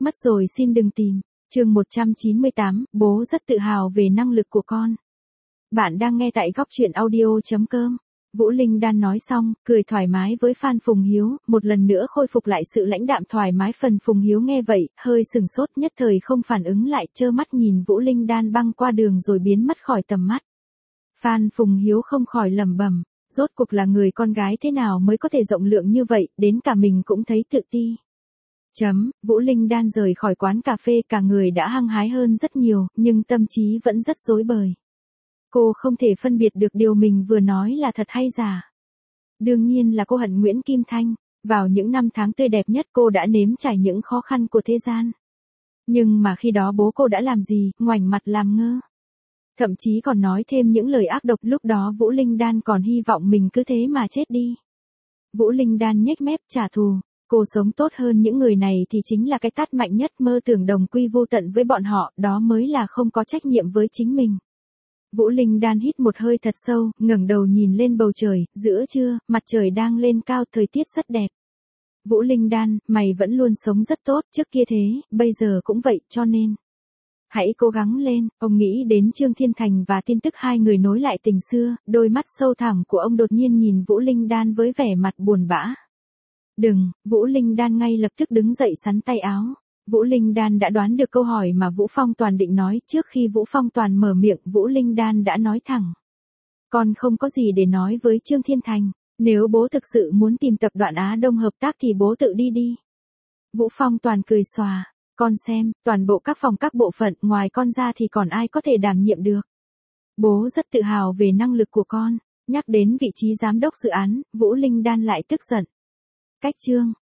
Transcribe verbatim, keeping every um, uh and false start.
Mất rồi xin đừng tìm. Chương một trăm chín mươi tám, bố rất tự hào về năng lực của con. Bạn đang nghe tại góc truyện audio chấm com. Vũ Linh Đan nói xong, cười thoải mái với Phan Phùng Hiếu, một lần nữa khôi phục lại sự lãnh đạm thoải mái. Phần Phùng Hiếu nghe vậy, hơi sừng sốt, nhất thời không phản ứng lại, trơ mắt nhìn Vũ Linh Đan băng qua đường rồi biến mất khỏi tầm mắt. Phan Phùng Hiếu không khỏi lẩm bẩm, rốt cuộc là người con gái thế nào mới có thể rộng lượng như vậy, đến cả mình cũng thấy tự ti. Chấm, Vũ Linh Đan rời khỏi quán cà phê, cả người đã hăng hái hơn rất nhiều, nhưng tâm trí vẫn rất rối bời. Cô không thể phân biệt được điều mình vừa nói là thật hay giả. Đương nhiên là cô hận Nguyễn Kim Thanh. Vào những năm tháng tươi đẹp nhất cô đã nếm trải những khó khăn của thế gian. Nhưng mà khi đó bố cô đã làm gì, ngoảnh mặt làm ngơ. Thậm chí còn nói thêm những lời ác độc, lúc đó Vũ Linh Đan còn hy vọng mình cứ thế mà chết đi. Vũ Linh Đan nhếch mép trả thù. Cô sống tốt hơn những người này thì chính là cái tát mạnh nhất, mơ tưởng đồng quy vô tận với bọn họ, đó mới là không có trách nhiệm với chính mình. Vũ Linh Đan hít một hơi thật sâu, ngẩng đầu nhìn lên bầu trời, giữa trưa, mặt trời đang lên cao, thời tiết rất đẹp. Vũ Linh Đan, mày vẫn luôn sống rất tốt, trước kia thế, bây giờ cũng vậy, cho nên hãy cố gắng lên. Ông nghĩ đến Trương Thiên Thành và tin tức hai người nối lại tình xưa, đôi mắt sâu thẳm của ông đột nhiên nhìn Vũ Linh Đan với vẻ mặt buồn bã. Đừng, Vũ Linh Đan ngay lập tức đứng dậy xắn tay áo. Vũ Linh Đan đã đoán được câu hỏi mà Vũ Phong Toàn định nói, trước khi Vũ Phong Toàn mở miệng, Vũ Linh Đan đã nói thẳng. Con không có gì để nói với Trương Thiên Thành, nếu bố thực sự muốn tìm tập đoàn Á Đông hợp tác thì bố tự đi đi. Vũ Phong Toàn cười xòa, con xem, toàn bộ các phòng các bộ phận, ngoài con ra thì còn ai có thể đảm nhiệm được. Bố rất tự hào về năng lực của con. Nhắc đến vị trí giám đốc dự án, Vũ Linh Đan lại tức giận. Cách chương